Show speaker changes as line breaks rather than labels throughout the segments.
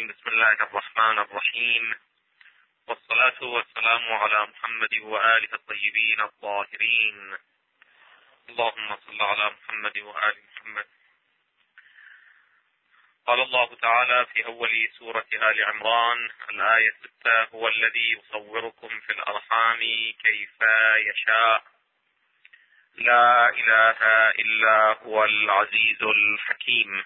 الرجيم. بسم الله الرحمن الرحيم، والصلاة والسلام على محمد وآله الطيبين الطاهرين. اللهم صل على محمد وآل محمد. قال الله تعالى في أول سورة آل عمران الآية 6: هو الذي يصوركم في الأرحام كيف يشاء، لا إله إلا هو العزيز الحكيم.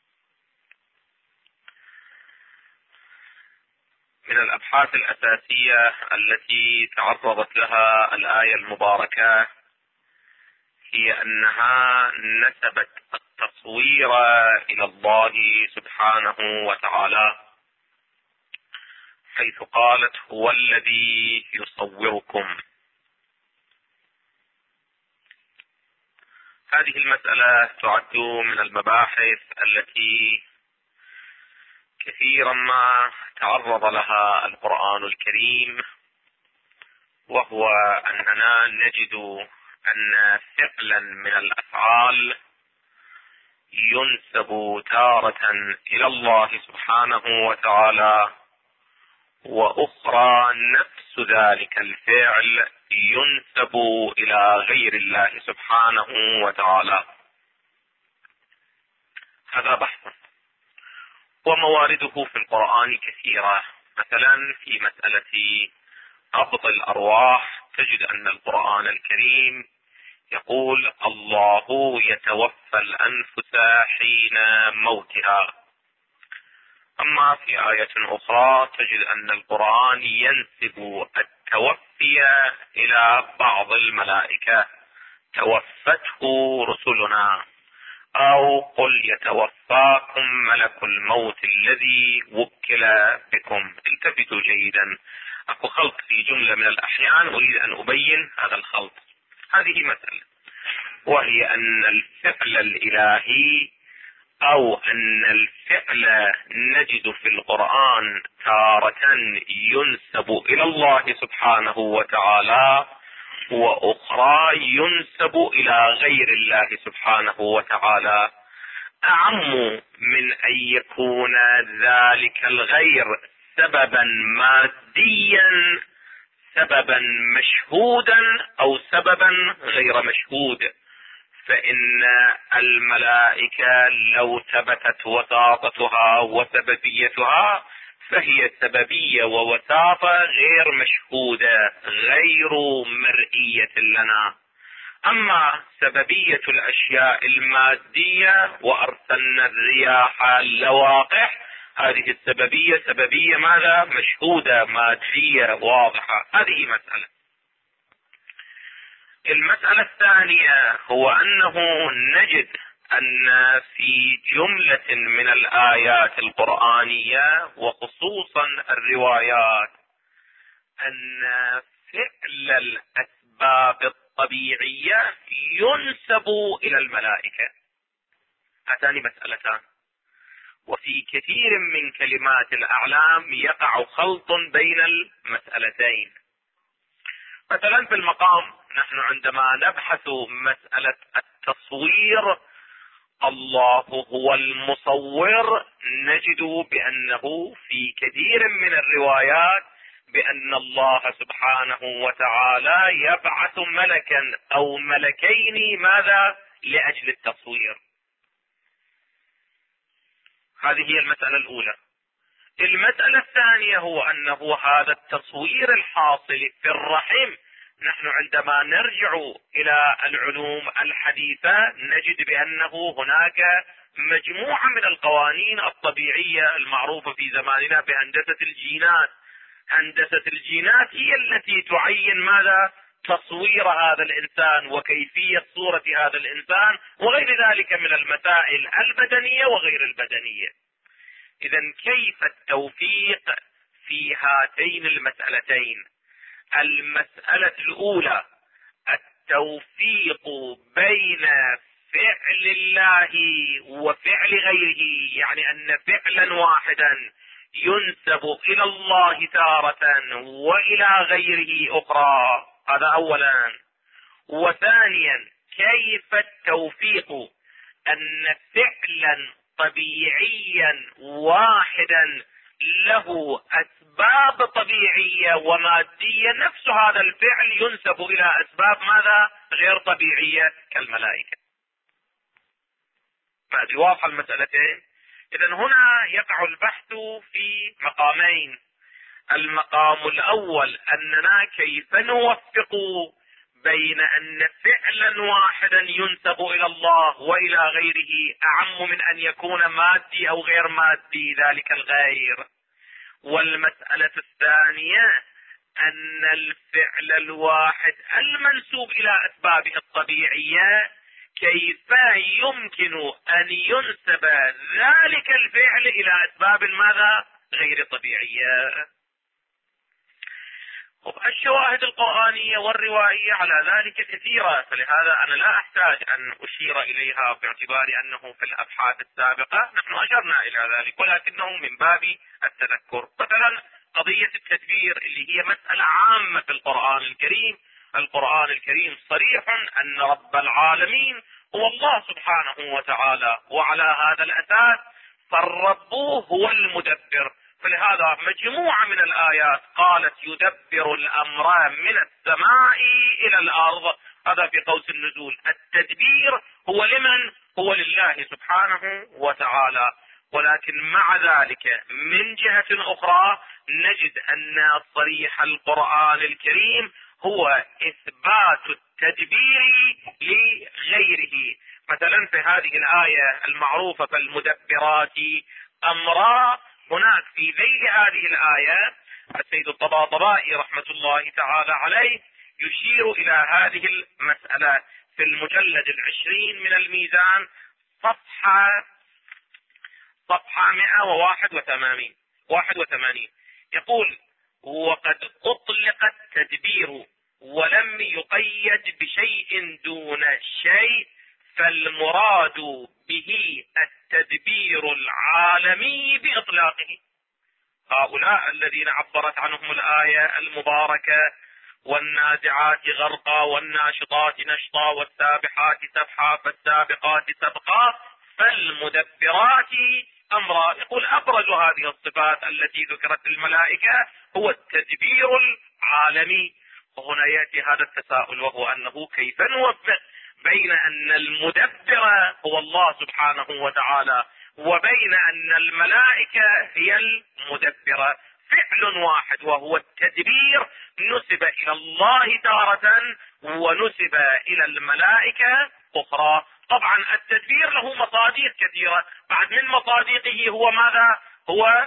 من الأبحاث الأساسية التي تعرضت لها الآية المباركة هي أنها نسبت التصوير إلى الله سبحانه وتعالى، حيث قالت هو الذي يصوركم. هذه المسألة تعد من المباحث التي كثيرا ما تعرض لها القرآن الكريم، وهو أننا نجد أن فعلا من الأفعال ينسب تارة إلى الله سبحانه وتعالى، وأخرى نفس ذلك الفعل ينسب إلى غير الله سبحانه وتعالى. هذا بحث، وموارده في القرآن كثيرة. مثلا في مسألة قبض الأرواح تجد أن القرآن الكريم يقول الله يتوفى الأنفس حين موتها. أما في آية أخرى تجد أن القرآن ينسب التوفي إلى بعض الملائكة، توفته رسلنا، أو قل يتوفاكم ملك الموت الذي وكل بكم. التفتوا جيدا، أكو خلط في جملة من الأحيان أريد أن أبين هذا الخلط. هذه مسألة، وهي أن الفعل الإلهي أو أن الفعل نجد في القرآن تارة ينسب إلى الله سبحانه وتعالى، وأخرى ينسب إلى غير الله سبحانه وتعالى، أعم من أن يكون ذلك الغير سببا ماديا، سببا مشهودا، أو سببا غير مشهود. فإن الملائكة لو ثبتت وساطتها وسببيتها فهي سببية ووساطة غير مشهودة، غير مرئية لنا. أما سببية الأشياء المادية، وأرسلنا الرياح لواقح، هذه السببية سببية ماذا؟ مشهودة، مادية، واضحة. هذه مسألة. المسألة الثانية هو أنه نجد أن في جملة من الآيات القرآنية وخصوصا الروايات أن فعل الأسباب الطبيعية ينسب إلى الملائكة. هاتان مسألتان. وفي كثير من كلمات الأعلام يقع خلط بين المسألتين. مثلا في المقام نحن عندما نبحث مسألة التصوير، الله هو المصور، نجد بأنه في كثير من الروايات بأن الله سبحانه وتعالى يبعث ملكا أو ملكين، ماذا؟ لأجل التصوير. هذه هي المسألة الأولى. المسألة الثانية هو أنه هذا التصوير الحاصل في الرحم، نحن عندما نرجع إلى العلوم الحديثة نجد بأنه هناك مجموعة من القوانين الطبيعية المعروفة في زماننا بهندسة الجينات. هندسة الجينات هي التي تعين ماذا؟ تصوير هذا الإنسان وكيفية صورة هذا الإنسان وغير ذلك من المسائل البدنية وغير البدنية. إذن كيف التوفيق في هاتين المسألتين؟ المسألة الأولى التوفيق بين فعل الله وفعل غيره، يعني أن فعلا واحدا ينسب إلى الله تارة وإلى غيره أخرى. هذا أولا. وثانيا كيف التوفيق أن فعلا طبيعيا واحدا له أسباب طبيعية ومادية، نفس هذا الفعل ينسب إلى أسباب ماذا؟ غير طبيعية كالملائكة. فهذه واضحة المسألتين. إذن هنا يقع البحث في مقامين. المقام الأول أننا كيف نوفق بين أن فعلا واحدا ينسب إلى الله وإلى غيره أعم من أن يكون مادي أو غير مادي ذلك الغير. والمسألة الثانية أن الفعل الواحد المنسوب إلى أسبابه الطبيعية كيف يمكن أن ينسب ذلك الفعل إلى أسباب ماذا؟ غير طبيعية. الشواهد القرآنية والروائية على ذلك كثيرة، فلهذا أنا لا أحتاج أن أشير إليها باعتبار أنه في الأبحاث السابقة نحن أشرنا إلى ذلك، ولكنه من باب التذكر. مثلا قضية التدبير اللي هي مسألة عامة في القرآن الكريم. القرآن الكريم صريح أن رب العالمين هو الله سبحانه وتعالى، وعلى هذا الأساس فالرب هو المدبر. فلهذا مجموعة من الآيات قالت يدبر الأمر من السماء إلى الأرض، هذا في قوس النزول. التدبير هو لمن؟ هو لله سبحانه وتعالى. ولكن مع ذلك من جهة أخرى نجد أن صريح القرآن الكريم هو إثبات التدبير لغيره. مثلا في هذه الآية المعروفة فالمدبرات أمرا، هناك في ذيل هذه الآية السيد الطباطبائي رحمة الله تعالى عليه يشير إلى هذه المسألة في المجلد 20 من الميزان صفحة 181 يقول: وقد أطلق التدبير ولم يقيد بشيء دون شيء، فالمراد به التدبير العالمي بإطلاقه. هؤلاء الذين عبرت عنهم الآية المباركة: والنازعات غرقا والناشطات نشطا والسابحات سبحا فالسابقات سبقا فالمدبرات أمرا. يقول أبرز هذه الصفات التي ذكرت الملائكة هو التدبير العالمي. وهنا يأتي هذا التساؤل، وهو أنه كيف نوفق بين أن المدبر هو الله سبحانه وتعالى وبين أن الملائكة هي المدبرة؟ فعل واحد وهو التدبير نسب إلى الله تارة ونسب إلى الملائكة أخرى. طبعا التدبير له مصادر كثيرة، بعد من مصادقه هو ماذا؟ هو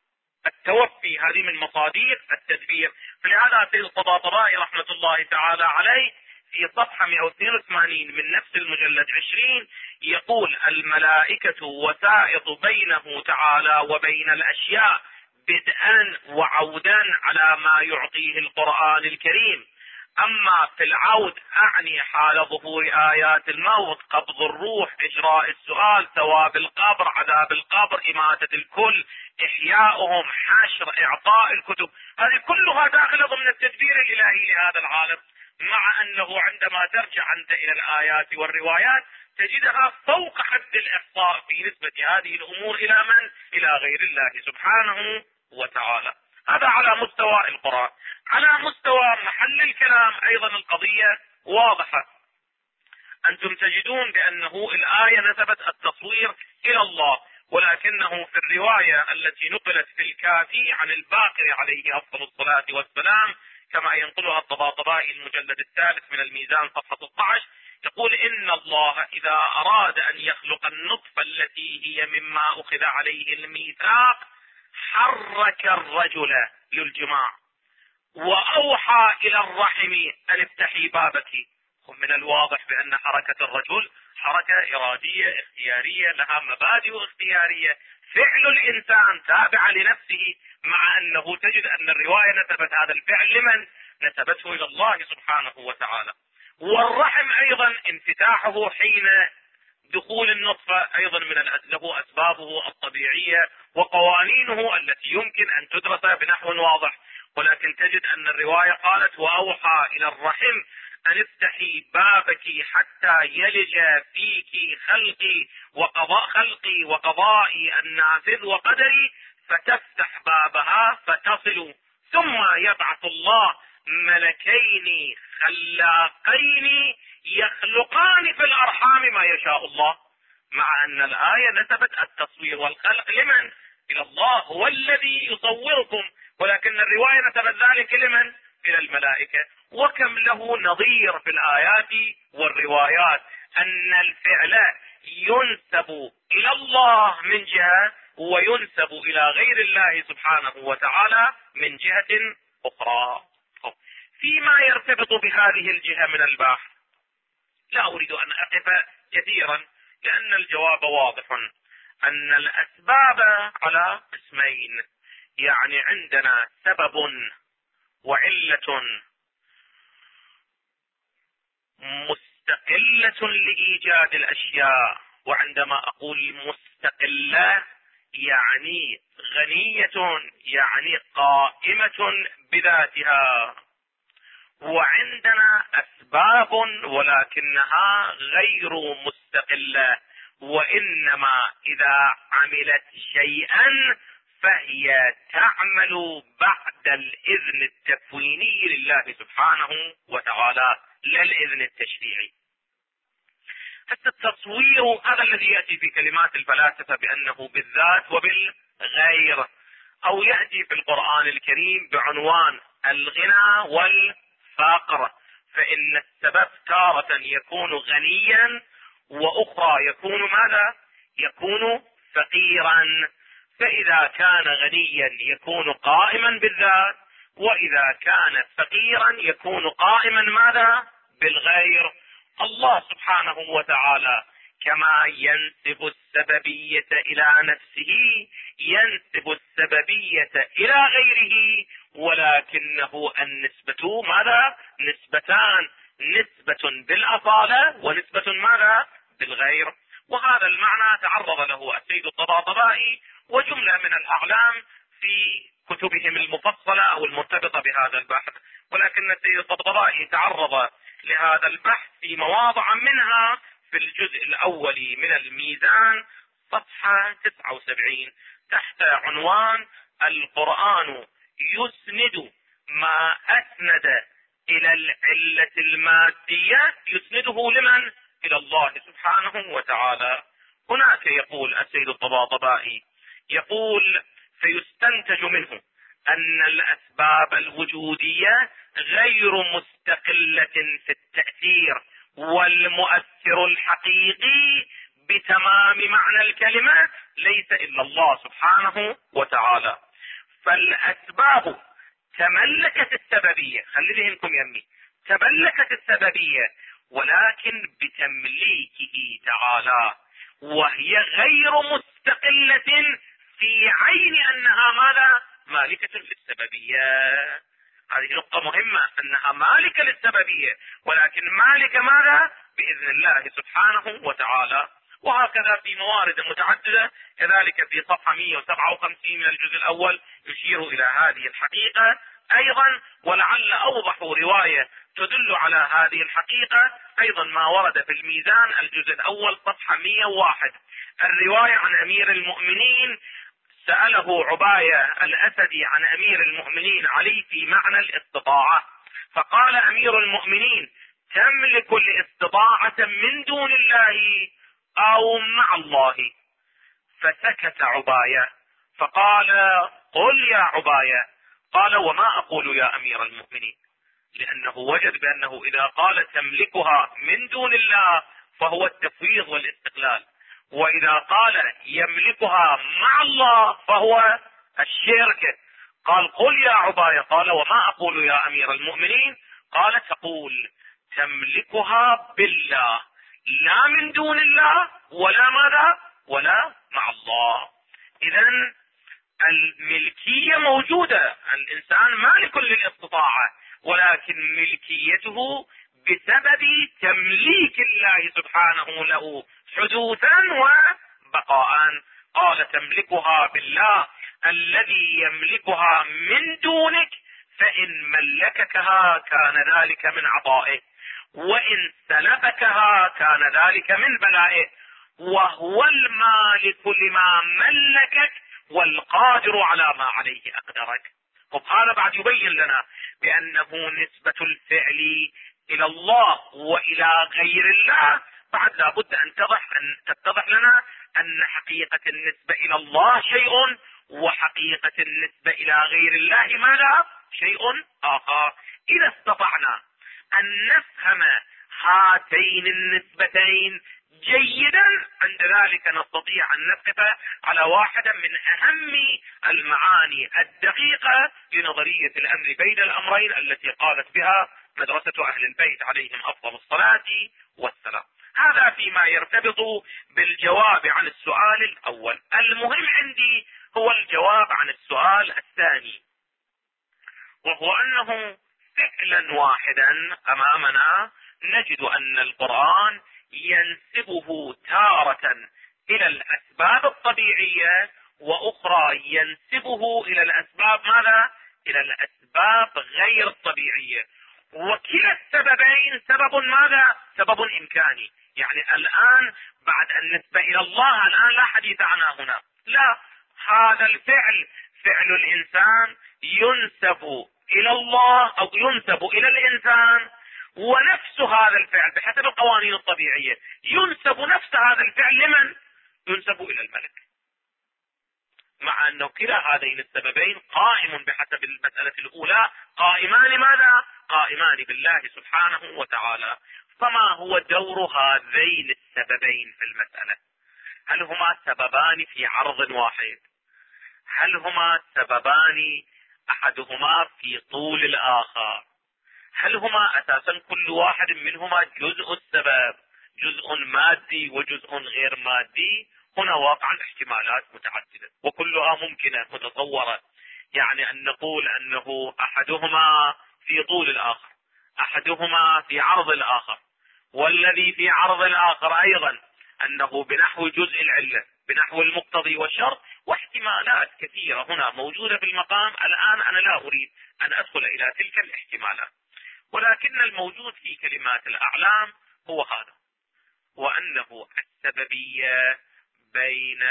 التوفي، هذه من مصادر التدبير. فلهذا سيد الطباطبائي رحمة الله تعالى عليه في صفحة 182 من نفس المجلد 20 يقول: الملائكة وسائط بينه تعالى وبين الأشياء بدءا وعودا على ما يعطيه القرآن الكريم. أما في العود أعني حال ظهور آيات الموت، قبض الروح، إجراء السؤال، ثواب القبر، عذاب القبر، إماتة الكل، إحياؤهم، حشر، إعطاء الكتب، هذه كلها داخلة ضمن التدبير الإلهي لهذا العالم. مع أنه عندما ترجع أنت إلى الآيات والروايات تجدها فوق حد الإحصاء في نسبة هذه الأمور إلى من؟ إلى غير الله سبحانه وتعالى. هذا على مستوى القرآن. على مستوى محل الكلام أيضا القضية واضحة. أنتم تجدون بأنه الآية نسبت التصوير إلى الله، ولكنه في الرواية التي نقلت في الكافي عن الباقر عليه أفضل الصلاة والسلام كما ينقلها الطباطبائي المجلد 3 من الميزان صفحة 16 يقول: إن الله إذا أراد أن يخلق النطفة التي هي مما أخذ عليه الميثاق حرك الرجل للجماع وأوحى إلى الرحم أن افتحي بابك. من الواضح بأن حركة الرجل حركة إرادية اختيارية لها مبادئ اختيارية. فعل الإنسان تابع لنفسه، مع أنه تجد أن الرواية نسبت هذا الفعل لمن؟ نسبته إلى الله سبحانه وتعالى. والرحم أيضا انفتاحه حين دخول النطفة أيضا له أسبابه الطبيعية وقوانينه التي يمكن أن تدرس بنحو واضح. ولكن تجد أن الرواية قالت: وأوحى إلى الرحم أن افتحي بابك حتى يلج فيك خلقي وقضائي النافذ وقدري فتفتح بها فتصل، ثم يبعث الله ملكين خلاقين يخلقان في الأرحام ما يشاء الله، مع أن الآية نسبت التصوير والخلق لمن؟ إلى الله، هو الذي يصوركم، ولكن الرواية نسبت ذلك لمن؟ إلى الملائكة. وكم له نظير في الآيات والروايات أن الفعل ينسب إلى الله من جهة وينسب إلى غير الله سبحانه وتعالى من جهة أخرى. فيما يرتبط بهذه الجهة من البحث لا أريد أن أقف كثيرا، لأن الجواب واضح، أن الأسباب على قسمين، يعني عندنا سبب وعلة مستقلة لإيجاد الأشياء، وعندما أقول مستقلة يعني غنية، يعني قائمة بذاتها، وعندنا أسباب ولكنها غير مستقلة، وإنما إذا عملت شيئا فهي تعمل بعد الإذن التكويني لله سبحانه وتعالى، لا الإذن التشريعي. حتى التصوير هذا الذي يأتي في كلمات الفلاسفة بأنه بالذات وبالغير، أو يأتي في القرآن الكريم بعنوان الغنى والفقر، فإن السبب تارة يكون غنيا وأخرى يكون ماذا؟ يكون فقيرا. فإذا كان غنيا يكون قائما بالذات، وإذا كان فقيرا يكون قائما ماذا؟ بالغير. الله سبحانه وتعالى كما ينسب السببية إلى نفسه ينسب السببية إلى غيره، ولكنه النسبة ماذا؟ نسبتان، نسبة بالأصالة ونسبة ماذا؟ بالغير. وهذا المعنى تعرض له السيد الطباطبائي وجملة من الأعلام في كتبهم المفصلة أو المرتبطة بهذا البحث، ولكن السيد الطباطبائي تعرض لهذا البحث في مواضع منها في الجزء الأول من الميزان صفحة 79 تحت عنوان القرآن يسند ما أسند إلى العلة المادية يسنده لمن؟ إلى الله سبحانه وتعالى. هناك يقول السيد الطباطبائي يقول فيستنتج منه أن الأسباب الوجودية غير مستقلة في التأثير، والمؤثر الحقيقي بتمام معنى الكلمة ليس إلا الله سبحانه وتعالى. فالأسباب تملكت السببية، خلي ذهنكم يمي، تملكت السببية ولكن بتمليكه تعالى، وهي غير مستقلة في عين أنها ماذا؟ مالكة للسببية. هذه نقطة مهمة، أنها مالكة للسببية ولكن مالكة ماذا؟ بإذن الله سبحانه وتعالى. وهكذا في موارد متعددة، كذلك في صفحة 157 من الجزء الأول يشير إلى هذه الحقيقة أيضا. ولعل أوضح رواية تدل على هذه الحقيقة أيضا ما ورد في الميزان الجزء الأول صفحة 101، الرواية عن أمير المؤمنين، سأله عباية الأسدي عن أمير المؤمنين علي في معنى الاستطاعة، فقال أمير المؤمنين تملك الاستطاعة من دون الله أو مع الله؟ فسكت عباية فقال قل يا عباية. قال وما أقول يا أمير المؤمنين؟ لأنه وجد بأنه إذا قال تملكها من دون الله فهو التفويض والاستقلال، وإذا قال يملكها مع الله فهو الشرك. قال قل يا عباية. قال وما أقول يا أمير المؤمنين؟ قال تقول تملكها بالله لا من دون الله ولا ماذا؟ ولا مع الله. إذن الملكية موجودة، الإنسان مالك للاستطاعة، ولكن ملكيته بسبب تمليك الله سبحانه له حدوثا وبقاء. قال تملكها بالله الذي يملكها من دونك، فإن ملككها كان ذلك من عطائه، وإن سلبكها كان ذلك من بلائه، وهو المالك لما ملكك والقادر على ما عليه أقدرك. وهذا بعد يبين لنا بأنه نسبة الفعل إلى الله وإلى غير الله بعد لابد أن تتضح لنا أن حقيقة النسبة إلى الله شيء، وحقيقة النسبة إلى غير الله ماذا؟ شيء آخر. إذا استطعنا أن نفهم هاتين النسبتين جيدا، عند ذلك نستطيع أن نقف على واحدة من أهم المعاني الدقيقة لنظرية الأمر بين الأمرين التي قالت بها مدرسة أهل البيت عليهم أفضل الصلاة والسلام. هذا فيما يرتبط بالجواب عن السؤال الأول. المهم عندي هو الجواب عن السؤال الثاني، وهو أنه فعلا واحدا أمامنا نجد أن القرآن ينسبه تارة إلى الأسباب الطبيعية، وأخرى ينسبه إلى الأسباب ماذا؟ إلى الأسباب غير الطبيعية. وكلا السببين سبب ماذا؟ سبب إمكاني. يعني الآن بعد النسبة إلى الله الآن لا حديث عنها هنا، لا، هذا الفعل فعل الإنسان ينسب إلى الله أو ينسب إلى الإنسان، ونفس هذا الفعل بحسب القوانين الطبيعية ينسب نفس هذا الفعل لمن؟ ينسب إلى الملك، مع أنه كلا هذين السببين قائم بحسب المسألة الأولى، قائمان ماذا؟ قائمان بالله سبحانه وتعالى. فما هو دور هذين السببين في المسألة؟ هل هما سببان في عرض واحد؟ هل هما سببان أحدهما في طول الآخر؟ هل هما أساسا كل واحد منهما جزء السبب، جزء مادي وجزء غير مادي؟ هنا واقعا احتمالات متعددة وكلها ممكنة متصورة. يعني أن نقول أنه أحدهما في طول الآخر، أحدهما في عرض الآخر، والذي في عرض الآخر أيضا أنه بنحو جزء العلة، بنحو المقتضي والشرط، واحتمالات كثيرة هنا موجودة في المقام. الآن أنا لا أريد أن أدخل إلى تلك الاحتمالات، ولكن الموجود في كلمات الأعلام هو هذا، وأنه السببية بين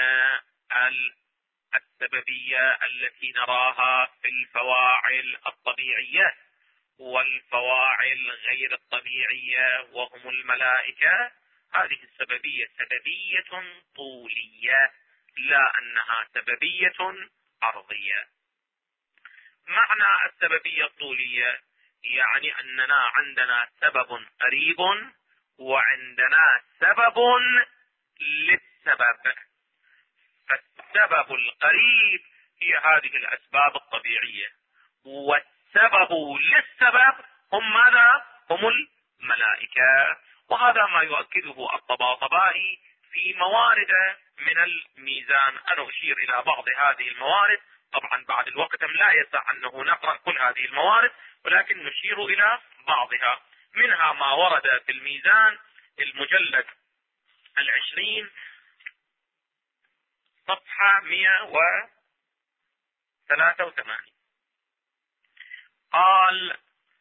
السببية التي نراها في الفواعل الطبيعية والفواعل غير الطبيعية وهم الملائكة، هذه السببية سببية طولية، لا أنها سببية عرضية. معنى السببية الطولية يعني أننا عندنا سبب قريب وعندنا سبب للسبب. فالسبب القريب هي هذه الأسباب الطبيعية، والسبب للسبب هم ماذا؟ هم الملائكة. وهذا ما يؤكده الطباطبائي في موارد من الميزان. أنا أشير إلى بعض هذه الموارد، طبعا بعد الوقت لا يسع أنه نقرأ كل هذه الموارد، ولكن نشير إلى بعضها. منها ما ورد في الميزان المجلد 20 صفحة 183، قال: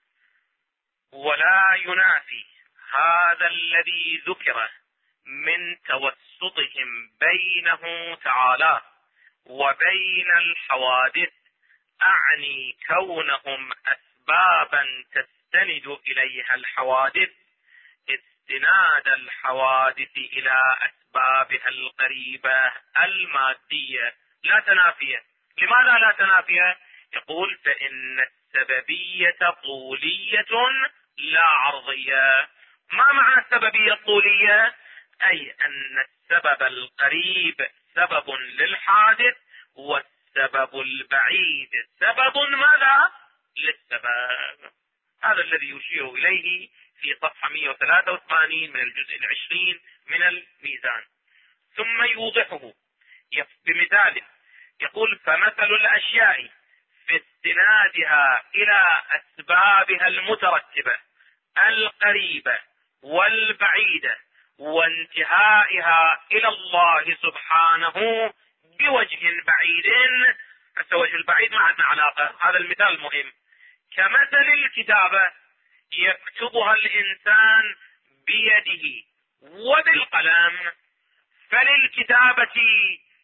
ولا ينافي هذا الذي ذكر من توسطهم بينه تعالى وبين الحوادث، أعني كونهم أسبابا تستند إليها الحوادث، استناد الحوادث إلى أسبابها القريبة المادية لا تنافية. لماذا لا تنافية؟ يقول: فإن السببية طولية لا عرضية. ما معنى السببية الطولية؟ أي أن السبب القريب سبب للحادث، والسبب البعيد سبب ماذا؟ للسبب. هذا الذي يشير إليه في صفحة 183 من الجزء 20 من الميزان. ثم يوضحه بمثال، يقول: فمثل الأشياء في استنادها إلى أسبابها المترتبة القريبة والبعيدة وانتهائها إلى الله سبحانه بوجه بعيد. الوجه البعيد ما عندنا علاقة، هذا المثال مهم. كمثل الكتابة يكتبها الإنسان بيده وبالقلم، فللكتابة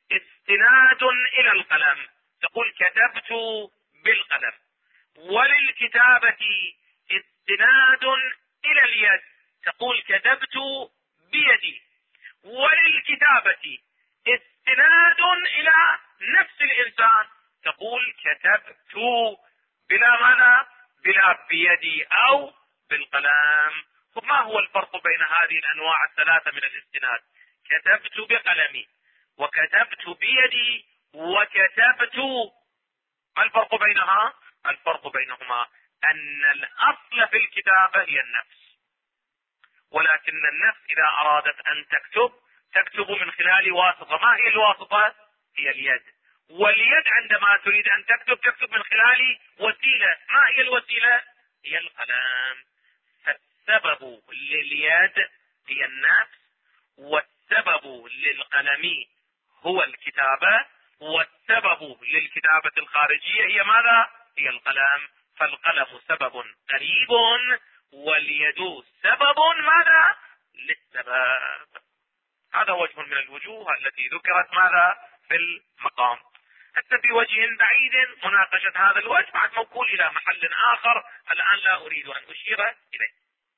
استناد الى القلم، تقول كتبت بالقلم. وللكتابة استناد الى اليد، تقول كتبت بيدي. وللكتابة استناد الى نفس الانسان، تقول كتبت بلا ماذا؟ بلا بيدي او بالقلم. ما هو الفرق بين هذه الانواع الثلاثة من الاستناد؟ كتبت بقلمي وكتبت بيدي وكتبت، ما الفرق بينها؟ الفرق بينهما ان الاصل في الكتابة هي النفس، ولكن النفس اذا ارادت ان تكتب من خلال واسطة. ما هي الواسطة؟ هي اليد. واليد عندما تريد ان تكتب من خلال وسيلة. ما هي الوسيلة؟ هي القلم. فالسبب لليد هي النفس، والسبب للقلم هو الكتابة، والسبب للكتابة الخارجية هي ماذا؟ هي القلم. فالقلم سبب قريب واليد سبب ماذا؟ للسبب. هذا وجه من الوجوه التي ذكرت ماذا في المقام. حتى في وجه بعيد مناقشة هذا الوجه بعد موكول الى محل اخر الان لا اريد ان اشير اليه.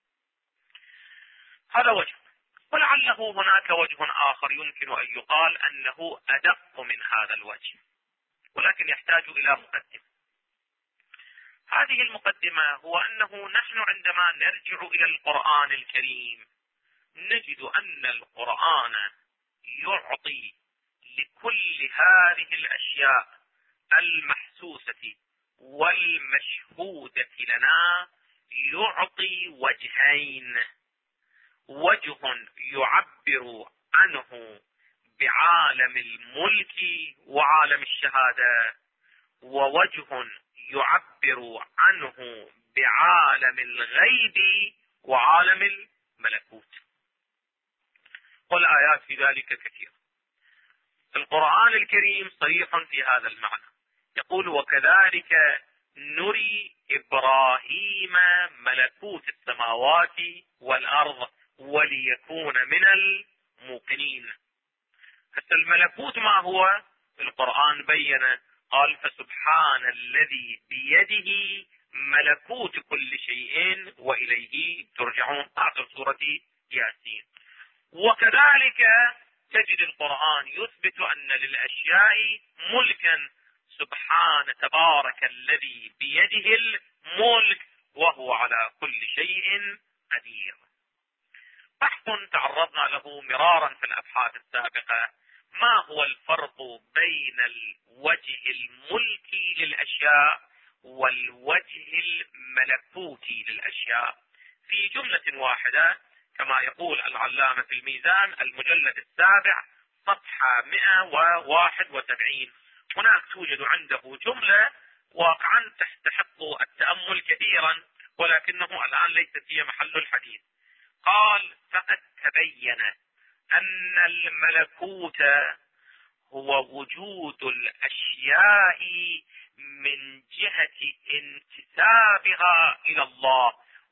هذا وجه. ولعله هناك وجه اخر يمكن ان يقال انه ادق من هذا الوجه، ولكن يحتاج الى مقدمة. هذه المقدمة هو انه نحن عندما نرجع الى القرآن الكريم نجد ان القرآن يعطي لكل هذه الاشياء المحسوسة والمشهودة لنا، يعطي وجهين: وجه يعبر عنه بعالم الملك وعالم الشهادة، ووجه يعبر عنه بعالم الغيب وعالم الملكوت. والآيات في ذلك كثيرة. القرآن الكريم صريح في هذا المعنى، يقول: وكذلك نري إبراهيم ملكوت السماوات والأرض وليكون من الموقنين. حتى الملكوت ما هو؟ القرآن بين، قال: فسبحان الذي بيده ملكوت كل شيء وإليه ترجعون، آخر سورة ياسين. وكذلك تجد القرآن يثبت أن للأشياء ملكا: سبحان تبارك الذي بيده الملك وهو على كل شيء قدير. بحث تعرضنا له مرارا في الأبحاث السابقة: ما هو الفرق بين الوجه الملكي للأشياء والوجه الملكوتي للأشياء؟ في جملة واحدة كما يقول العلامة في الميزان المجلد 7 صفحة 171، هناك توجد عنده جملة واقعا تستحق التأمل كثيرا، ولكنه الآن ليست هي محل الحديث. قال: فقد تبين أن الملكوت هو وجود الأشياء من جهة انتسابها إلى الله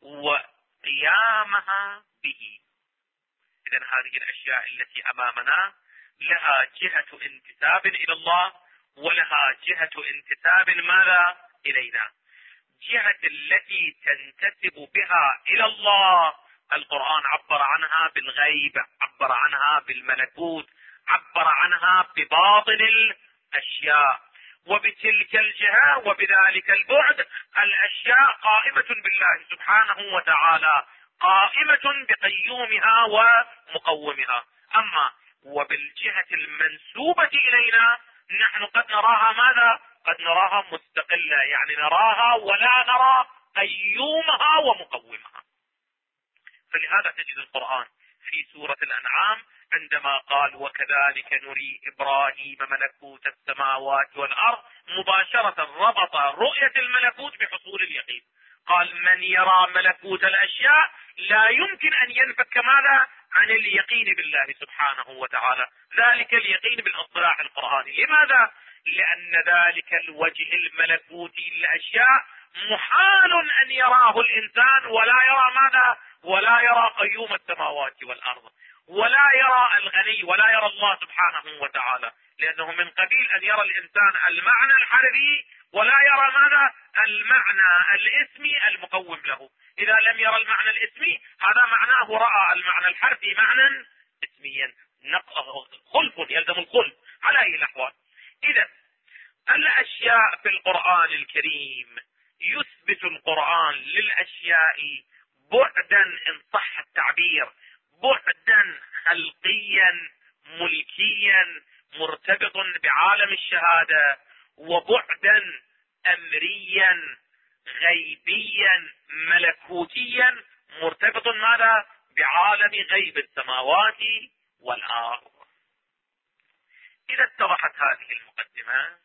وقيامها به. إذن هذه الأشياء التي أمامنا لها جهة انتساب إلى الله ولها جهة انتساب ماذا؟ إلينا. جهة التي تنتسب بها إلى الله القرآن عبر عنها بالغيب، عبر عنها بالملكوت، عبر عنها بباطن الأشياء. وبتلك الجهة وبذلك البعد الأشياء قائمة بالله سبحانه وتعالى، قائمة بقيومها ومقومها. أما وبالجهة المنسوبة إلينا نحن قد نراها ماذا؟ قد نراها مستقلة، يعني نراها ولا نرى قيومها ومقومها. فلهذا تجد القرآن في سورة الأنعام عندما قال: وكذلك نري إبراهيم ملكوت السماوات والأرض، مباشرة ربط رؤية الملكوت بحصول اليقين. قال: من يرى ملكوت الأشياء لا يمكن أن ينفك ماذا؟ عن اليقين بالله سبحانه وتعالى، ذلك اليقين بالاصطلاح القرآني. لماذا؟ لأن ذلك الوجه الملكوتي للأشياء محال أن يراه الإنسان ولا يرى ماذا؟ ولا يرى قيوم السماوات والأرض. ولا يرى الغني ولا يرى الله سبحانه وتعالى، لأنه من قبيل أن يرى الإنسان المعنى الحرفي ولا يرى ماذا؟ المعنى الاسمي المقوم له. إذا لم يرى المعنى الاسمي هذا معناه رأى المعنى الحرفي معنى اسميا، خلف يلزم الخلف على أي الأحوال. إذا الأشياء في القرآن الكريم يثبت القرآن للأشياء بعدا إن صح التعبير، بعدا خلقيا ملكيا مرتبط بعالم الشهادة، وبعدا أمريا غيبيا ملكوتيا مرتبط ماذا؟ بعالم غيب السماوات والأرض. إذا اتضحت هذه المقدمة،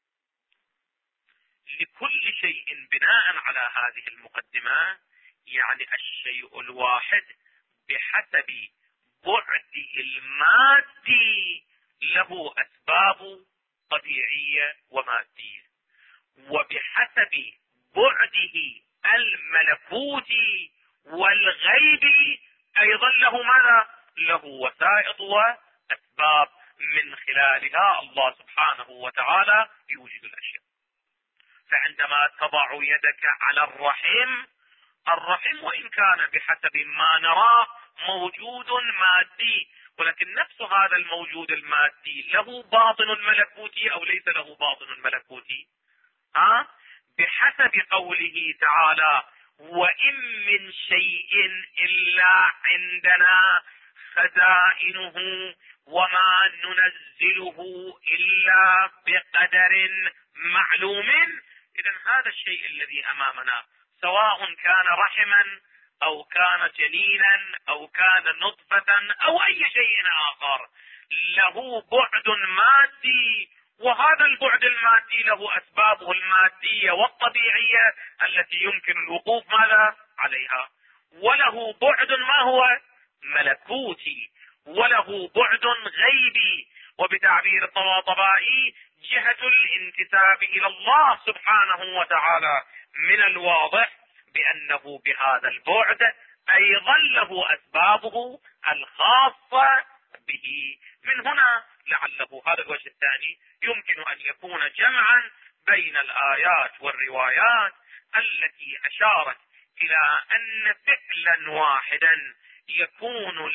لكل شيء بناء على هذه المقدمة، يعني الشيء الواحد بحسب بعده المادي له أسباب طبيعية ومادية، وبحسب بعده الملكوتي والغيبي أيضا له ماذا؟ له وسائط وأسباب من خلالها الله سبحانه وتعالى يوجد الأشياء. فعندما تضع يدك على الرحم وإن كان بحسب ما نراه موجود مادي، ولكن نفس هذا الموجود المادي له باطن ملكوتي أو ليس له باطن ملكوتي؟ بحسب قوله تعالى: وإن من شيء إلا عندنا خزائنه وما ننزله إلا بقدر معلوم. إذن هذا الشيء الذي أمامنا سواء كان رحما أو كان جنينا أو كان نطفة أو أي شيء آخر له بعد مادي، وهذا البعد المادي له أسبابه المادية والطبيعية التي يمكن الوقوف ماذا عليها، وله بعد ما هو ملكوتي، وله بعد غيبي، وبتعبير الطباطبائي جهة الانتساب إلى الله سبحانه وتعالى. من الواضح بأنه بهذا البعد أيضا له أسبابه الخاصة به. من هنا لعله هذا الوجه الثاني يمكن أن يكون جمعا بين الآيات والروايات التي أشارت إلى أن فعلا واحدا يكون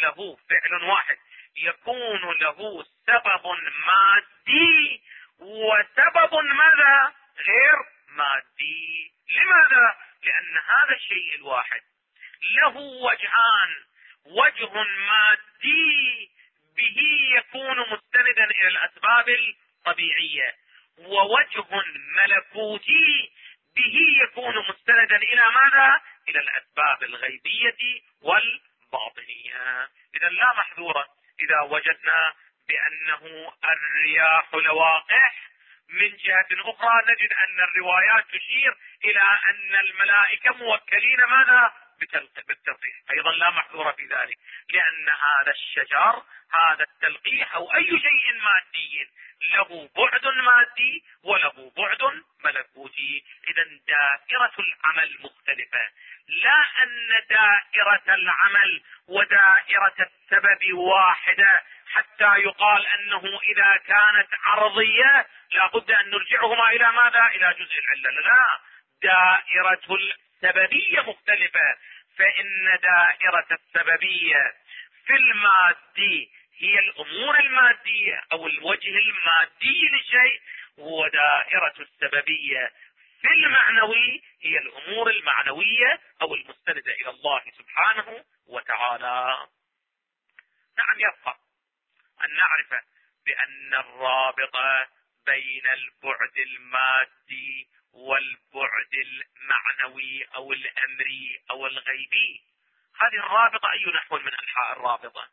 له سبب مادي وسبب ماذا؟ غير مادي. لماذا؟ لأن هذا الشيء الواحد له وجهان: وجه مادي به يكون مستندا إلى الأسباب الطبيعية، ووجه ملكوتي به يكون مستندا إلى ماذا؟ إلى الأسباب الغيبية والباطنية. إذا لا محذور إذا وجدنا بأنه الرياح لواقح. من جهة أخرى نجد أن الروايات تشير إلى أن الملائكة موكلين ماذا؟ بالتلقيح. أيضا لا محذور في ذلك، لأن هذا الشجر، هذا التلقيح أو أي شيء مادي له بعد مادي وله بعد ملكوتي. إذا دائرة العمل مختلفة، لا أن دائرة العمل ودائرة السبب واحدة حتى يقال أنه إذا كانت عرضية لا بد أن نرجعهما إلى ماذا؟ إلى جزء العلة. لا، دائرة السببية مختلفة. فإن دائرة السببية في المادي هي الأمور المادية أو الوجه المادي للشيء، ودائرة السببية في المعنوي هي الأمور المعنوية أو المستندة إلى الله سبحانه وتعالى. نعم، يبقى أن نعرف بأن الرابطة بين البعد المادي والبعد المعنوي أو الأمري أو الغيبي، هذه الرابطة أي نحو من أنحاء الرابطة؟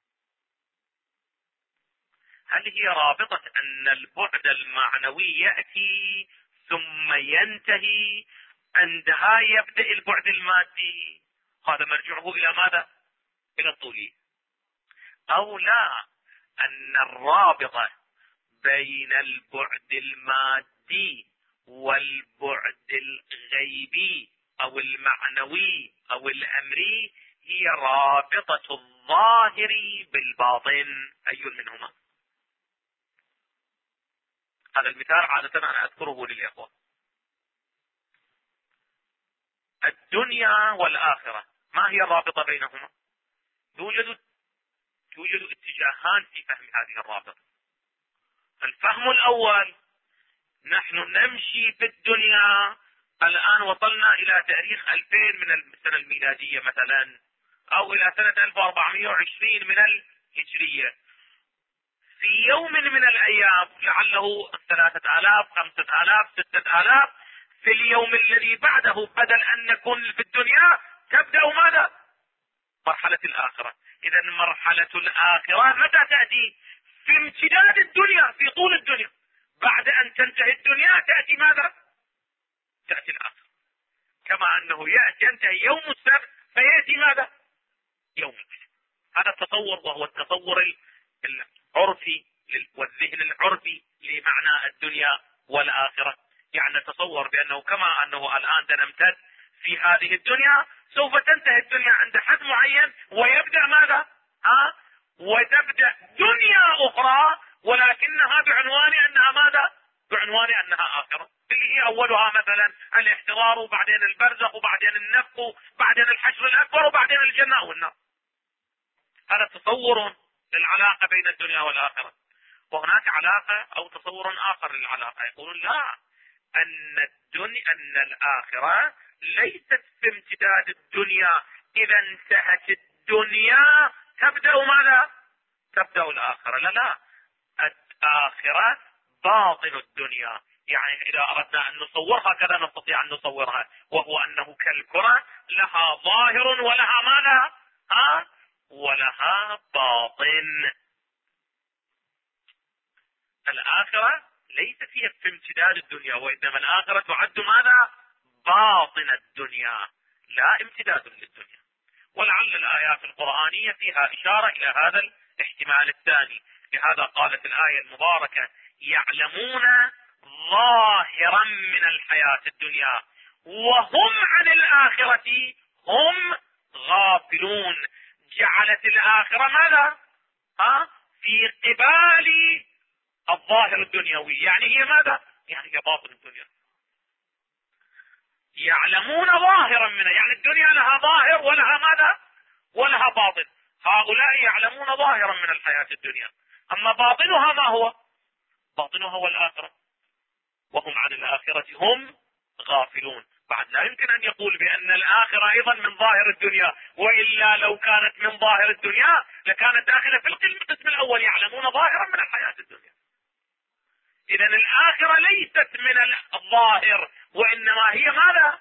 هل هي رابطة أن البعد المعنوي يأتي ثم ينتهي، عندها يبدأ البعد المادي؟ هذا مرجعه إلى ماذا؟ إلى الطولي. أو لا، أن الرابطة بين البعد المادي والبعد الغيبي أو المعنوي أو الأمري هي رابطة الظاهر بالباطن، أي منهما؟ هذا المثال عادة أنا أذكره للإخوة. الدنيا والآخرة ما هي الرابطة بينهما؟ يوجد اتجاهان في فهم هذه الرابطة. الفهم الأول: نحن نمشي في الدنيا الآن، وصلنا إلى تاريخ 2000 من السنة الميلادية مثلا، أو إلى سنة 1420 من الهجرية. في يوم من الأيام، لعله 3000 5000 6000، في اليوم الذي بعده بدل أن نكون في الدنيا تبدأ ماذا؟ مرحلة الآخرة. إذا مرحلة الآخرة متى تأتي؟ في امتداد الدنيا، في طول الدنيا. بعد أن تنتهي الدنيا تأتي ماذا؟ تأتي الآخرة. كما أنه ينتهي يوم السبت فيأتي ماذا؟ يوم الأحد. هذا التصور، وهو التصور العرفي والذهن العرفي لمعنى الدنيا والآخرة. يعني نتصور بأنه كما أنه الآن نمتد في هذه الدنيا، سوف تنتهي الدنيا عند حد معين ويبدأ ماذا؟ وتبدأ دنيا أخرى، ولكنها بعنوان أنها ماذا؟ بعنوان أنها آخرة، اللي هي أولها مثلا الاحتضار، وبعدين البرزخ، وبعدين النفخ، وبعدين الحشر الأكبر، وبعدين الجنة والنار. هذا تصور للعلاقة بين الدنيا والآخرة. وهناك علاقة أو تصور آخر للعلاقة، يقولون لا، أن الآخرة ليست في امتداد الدنيا، إذا انتهت الدنيا تبدأ ماذا؟ تبدأ الآخرة. لا، الآخرة باطن الدنيا. يعني إذا أردنا أن نصورها كذا نستطيع أن نصورها، وهو أنه كالكرة لها ظاهر ولها ماذا؟ ولها باطن. الآخرة ليست هي في امتداد الدنيا، وإنما الآخرة تعد ماذا؟ باطن الدنيا، لا امتداد للدنيا. ولعل الآيات القرآنية فيها إشارة إلى هذا الاحتمال الثاني. لهذا قالت الآية المباركة: يعلمون ظاهرا من الحياة الدنيا وهم عن الآخرة هم غافلون. جعلت الآخرة ماذا؟ في قبال الظاهر الدنيوي. يعني هي ماذا؟ يعني هي باطن الدنيا. يعلمون ظاهرا منها، يعني الدنيا لها ظاهر ولها ماذا؟ ولها باطن. هؤلاء يعلمون ظاهرا من الحياة الدنيا، أما باطنها ما هو؟ باطنها هو الآخرة، وهم عن الآخرة هم غافلون. بعد لا يمكن أن يقول بأن الآخرة أيضا من ظاهر الدنيا، وإلا لو كانت من ظاهر الدنيا لكانت داخلة في القسم الأول: يعلمون ظاهرا من الحياة الدنيا. إذا الآخرة ليست من الظاهر، وإنما هي ماذا؟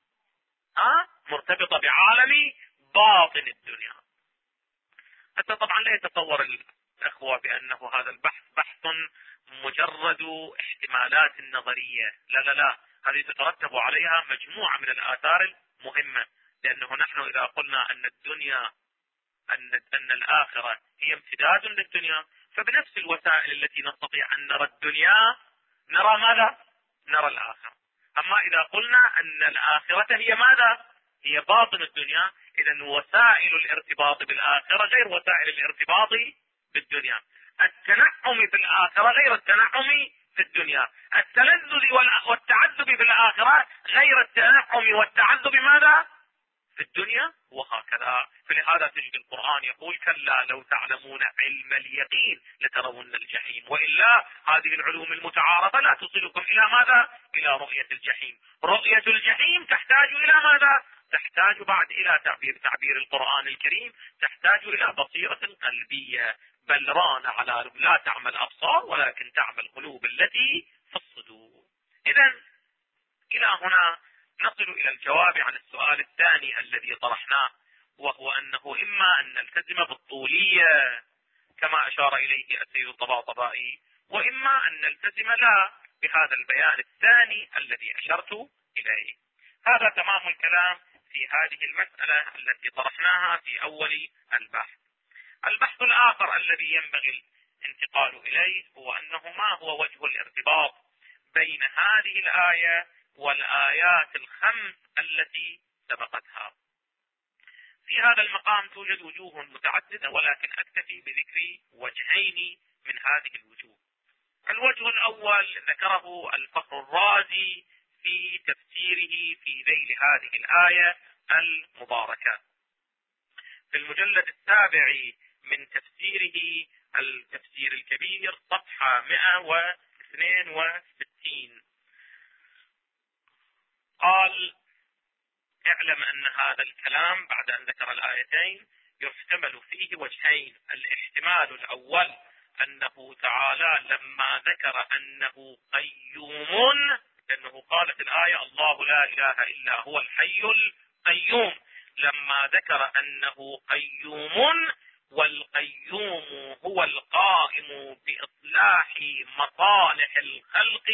مرتبطة بعالم باطن الدنيا. حتى طبعا لا يتصور الأخوة بأنه هذا البحث بحث مجرد احتمالات نظرية. لا، هذه تترتب عليها مجموعة من الآثار المهمة. لأنه نحن إذا قلنا أن الدنيا أن الآخرة هي امتداد للدنيا، فبنفس الوسائل التي نستطيع أن نرى الدنيا نرى ماذا؟ نرى الآخرة. أما إذا قلنا أن الآخرة هي ماذا؟ هي باطن الدنيا، إذن وسائل الارتباط بالآخرة غير وسائل الارتباط بالدنيا. التنعم في الآخرة غير التنعم في الدنيا. التلذذ والتعذب في الآخرة غير التنعم والتعذب ماذا؟ في الدنيا. وهكذا. فلهذا تجد القرآن يقول: كلا لو تعلمون علم اليقين لترون الجحيم. وإلا هذه العلوم المتعارفة لا تصلكم إلى ماذا؟ إلى رؤية الجحيم. رؤية الجحيم تحتاج إلى ماذا؟ تحتاج بعد إلى تعبير القرآن الكريم، تحتاج إلى بصيرة قلبية. بل ران على لا تعمل أبصار ولكن تعمل القلوب التي في الصدور. إذن إلى هنا نصل إلى الجواب عن السؤال الثاني الذي طرحناه، وهو أنه إما أن نلتزم بالطولية كما أشار إليه السيد الطباطبائي، وإما أن نلتزم لا بهذا البيان الثاني الذي أشرت إليه. هذا تمام الكلام في هذه المسألة التي طرحناها في أول البحث. البحث الآخر الذي ينبغي الانتقال إليه هو أنه ما هو وجه الارتباط بين هذه الآية والآيات الخمس التي سبقتها. في هذا المقام توجد وجوه متعددة، ولكن أكتفي بذكر وجهين من هذه الوجوه. الوجه الأول ذكره الفخر الرازي في تفسيره في ذيل هذه الآية المباركة في المجلد 7 من تفسيره التفسير الكبير صفحة 162. قال: اعلم أن هذا الكلام بعد أن ذكر الآيتين يحتمل فيه وجهين. الاحتمال الأول أنه تعالى لما ذكر أنه قيوم، لأنه قالت الآية الله لا إله إلا هو الحي القيوم، لما ذكر أنه قيوم، والقيوم هو القائم بإصلاح مصالح الخلق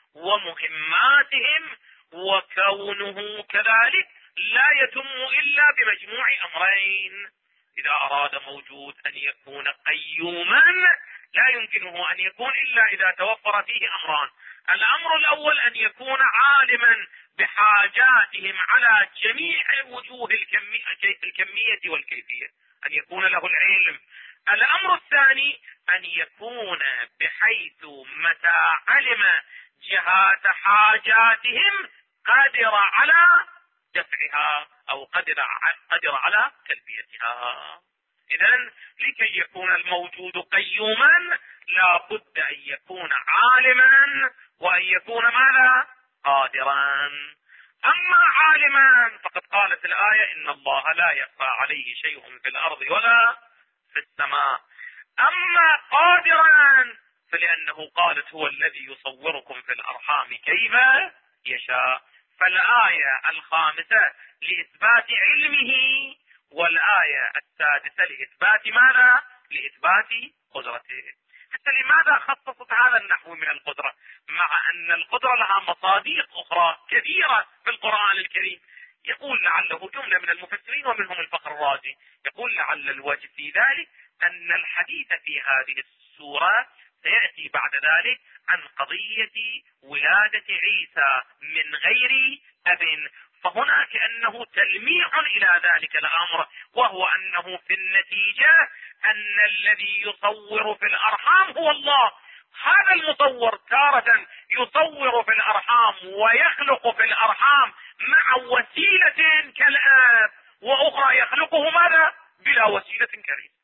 ومهماتهم، وكونه كذلك لا يتم إلا بمجموع أمرين. إذا أراد موجود أن يكون قيوما لا يمكنه أن يكون إلا إذا توفر فيه أمران. الأمر الأول أن يكون عالما بحاجاتهم على جميع وجوه الكمية والكيفية، أن يكون له العلم. الأمر الثاني أن يكون بحيث متى علم جهات حاجاتهم قادر على دفعها أو قدر على تلبيتها. إذن لكي يكون الموجود قيوما لا بد أن يكون عالما وأن يكون ماذا؟ قادرا. أما عالما فقد قالت الآية إن الله لا يخفى عليه شيء في الأرض ولا في السماء. أما قادرا فلأنه قالت هو الذي يصوركم في الأرحام كيف يشاء. فالآية الخامسة لإثبات علمه، والآية السادسة لإثبات ماذا؟ لإثبات قدرته. حتى لماذا خصصت هذا النحو من القدرة مع أن القدرة لها مصادق أخرى كثيرة في القرآن الكريم؟ يقول لعله جملة من المفسرين ومنهم الفخر الرازي يقول لعل الوجه في ذلك أن الحديث في هذه السورة سيأتي بعد ذلك عن قضية ولادة عيسى من غير أب، فهنا كأنه تلميح إلى ذلك الأمر، وهو أنه في النتيجة أن الذي يصور في الأرحام هو الله. هذا المصور تارة يصور في الأرحام ويخلق في الأرحام مع وسيلة كالآب، وأخرى يخلقه ماذا؟ بلا وسيلة كريمة.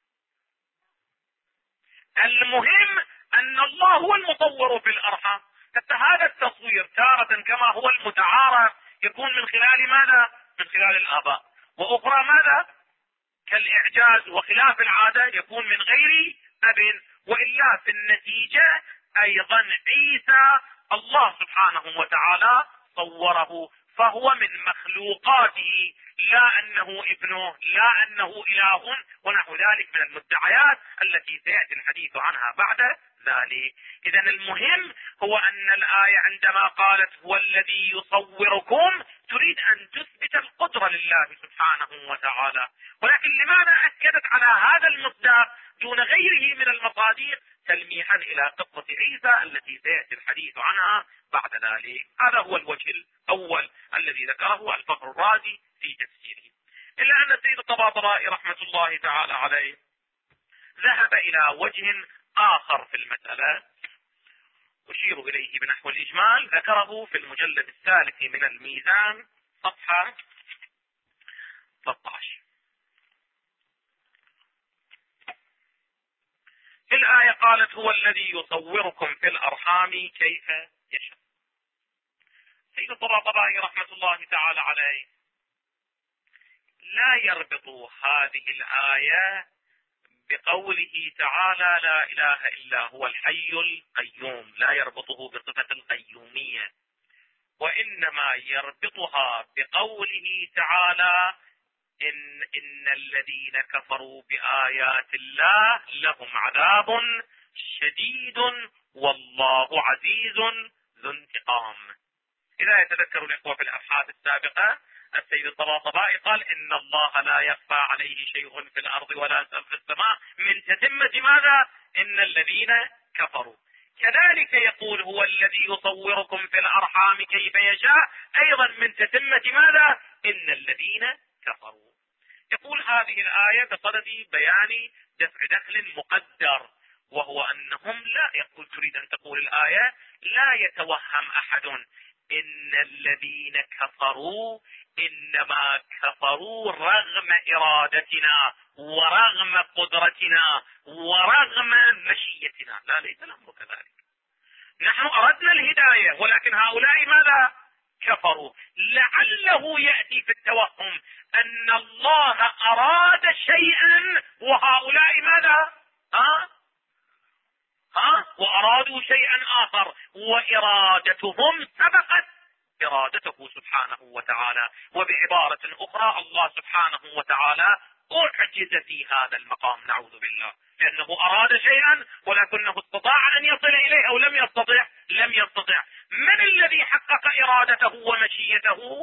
المهم أن الله هو المصور في الأرحام. حتى هذا التصوير تارة كما هو المتعارف يكون من خلال ماذا؟ من خلال الآباء، وأخرى ماذا؟ كالإعجاز وخلاف العادة يكون من غير أب. وإلا في النتيجة أيضا عيسى الله سبحانه وتعالى صوره، فهو من مخلوقاته، لا أنه ابنه، لا أنه إله ونحو ذلك من المدعيات التي سيأتي الحديث عنها بعد ذلك. إذن المهم هو أن الآية عندما قالت هو الذي يصوركم تريد أن تثبت القدرة لله سبحانه وتعالى، ولكن لماذا أكدت على هذا المصداق دون غيره من المصادق؟ تلميحا إلى قصة عيسى التي سيأتي الحديث عنها بعد ذلك. هذا هو الوجه الأول الذي ذكره الفخر الرازي في تفسيره. إلا أن السيد الطباطبائي رحمة الله تعالى عليه ذهب إلى وجه آخر في المسألة أشير إليه بنحو الإجمال، ذكره في المجلد 3 من الميزان صفحة 13. في الآية قالت هو الذي يصوركم في الأرحام كيف يشاء. سيد الطباطبائي رحمة الله تعالى عليه لا يربط هذه الآية بقوله تعالى لا إله إلا هو الحي القيوم، لا يربطه بصفة القيومية، وإنما يربطها بقوله تعالى إن الذين كفروا بآيات الله لهم عذاب شديد والله عزيز ذو انتقام. إذا يتذكر الإخوة في الأبحاث السابقة السيد الطباطبائي قال إن الله لا يخفى عليه شيء في الأرض ولا في السماء من تتمة ماذا؟ إن الذين كفروا. كذلك يقول هو الذي يصوركم في الأرحام كيف يشاء أيضا من تتمة ماذا؟ إن الذين كفروا. تقول هذه الآية بصدد بيان دفع دخل مقدر، وهو أنهم لا يقول، تريد أن تقول الآية لا يتوهم أحد إن الذين كفروا إنما كفروا رغم إرادتنا ورغم قدرتنا ورغم مشيتنا. لا، ليس الأمر كذلك. نحن أردنا الهداية ولكن هؤلاء ماذا؟ كفروا. لعله يأتي في التوهم أن الله أراد شيئا وهؤلاء ماذا؟ وأرادوا شيئا آخر، وإرادتهم سبقت إرادته سبحانه وتعالى. وبعبارة أخرى الله سبحانه وتعالى أعجز في هذا المقام، نعوذ بالله، لأنه أراد شيئا ولكنه استطاع أن يصل إليه أو لم يستطع؟ لم يستطع. من الذي حقق إرادته ومشيته؟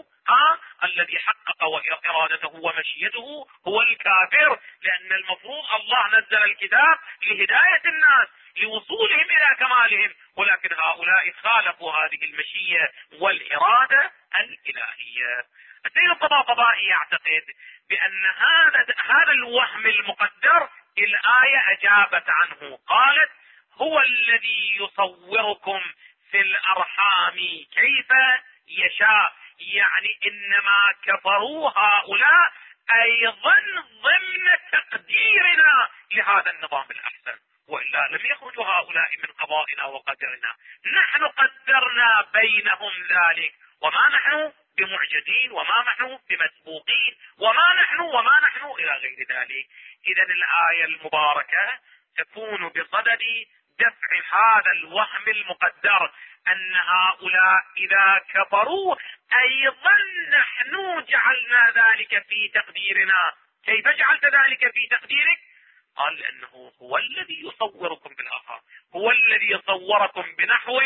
الذي حقق إرادته ومشيته هو الكافر، لأن المفروض الله نزل الكتاب لهداية الناس لوصولهم إلى كمالهم، ولكن هؤلاء خالفوا هذه المشية والإرادة الإلهية. السيد الطباطبائي يعتقد بأن هذا الوهم المقدر الآية أجابت عنه، قالت هو الذي يصوركم في الأرحام كيف يشاء، يعني إنما كفروا هؤلاء أيضا ضمن تقديرنا لهذا النظام الأحسن، وإلا لم يخرجوا هؤلاء من قضائنا وقدرنا. نحن قدرنا بينهم ذلك، وما نحن بمعجزين وما نحن بمسبوقين وما نحن إلى غير ذلك. إذا الآية المباركة تكون بصدد دفع هذا الوهم المقدر أن هؤلاء إذا كفروا أيضا نحن جعلنا ذلك في تقديرنا. كيف جعلت ذلك في تقديرك؟ قال لأنه هو الذي يصوركم بالآخر، هو الذي صوركم بنحو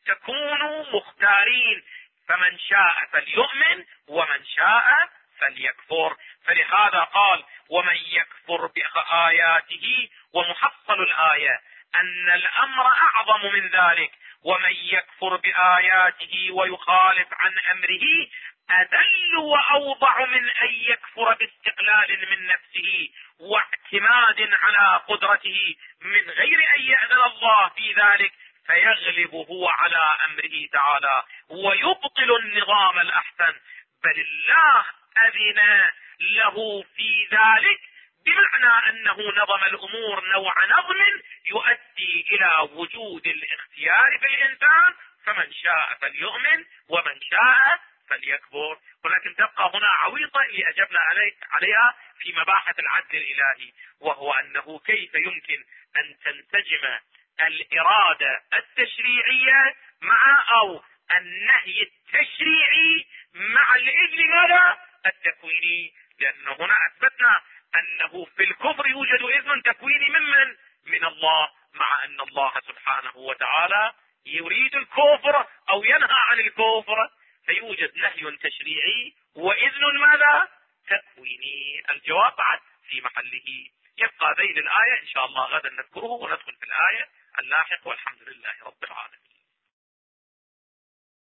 تكونوا مختارين، فمن شاء فليؤمن ومن شاء فليكفر. فلهذا قال ومن يكفر بآياته، ومحصل الآية أن الأمر أعظم من ذلك، ومن يكفر بآياته ويخالف عن أمره أذل وأوضع من أن يكفر باستقلال من نفسه واعتماد على قدرته من غير أن يأذن الله في ذلك، فيغلب هو على أمره تعالى ويبطل النظام الأحسن. بل الله أذن له في ذلك، بمعنى أنه نظم الأمور نوع نظم يؤدي إلى وجود الاختيار في الإنسان، فمن شاء فليؤمن ومن شاء فليكفر. ولكن تبقى هنا عويصة اللي أجبنا عليها في مباحث العدل الإلهي، وهو أنه كيف يمكن أن تنسجم الإرادة التشريعية مع أو النهي التشريعي مع الإذن ماذا؟ التكويني. لأن هنا أثبتنا أنه في الكفر يوجد إذن تكويني من الله، مع أن الله سبحانه وتعالى يريد الكفر أو ينهى عن الكفر، فيوجد نهي تشريعي وإذن ماذا؟ تكويني. الجواب بعد في محله. يبقى ذيل الآية إن شاء الله غدا نذكره وندخل في الآية اللاحق، والحمد لله رب العالمين.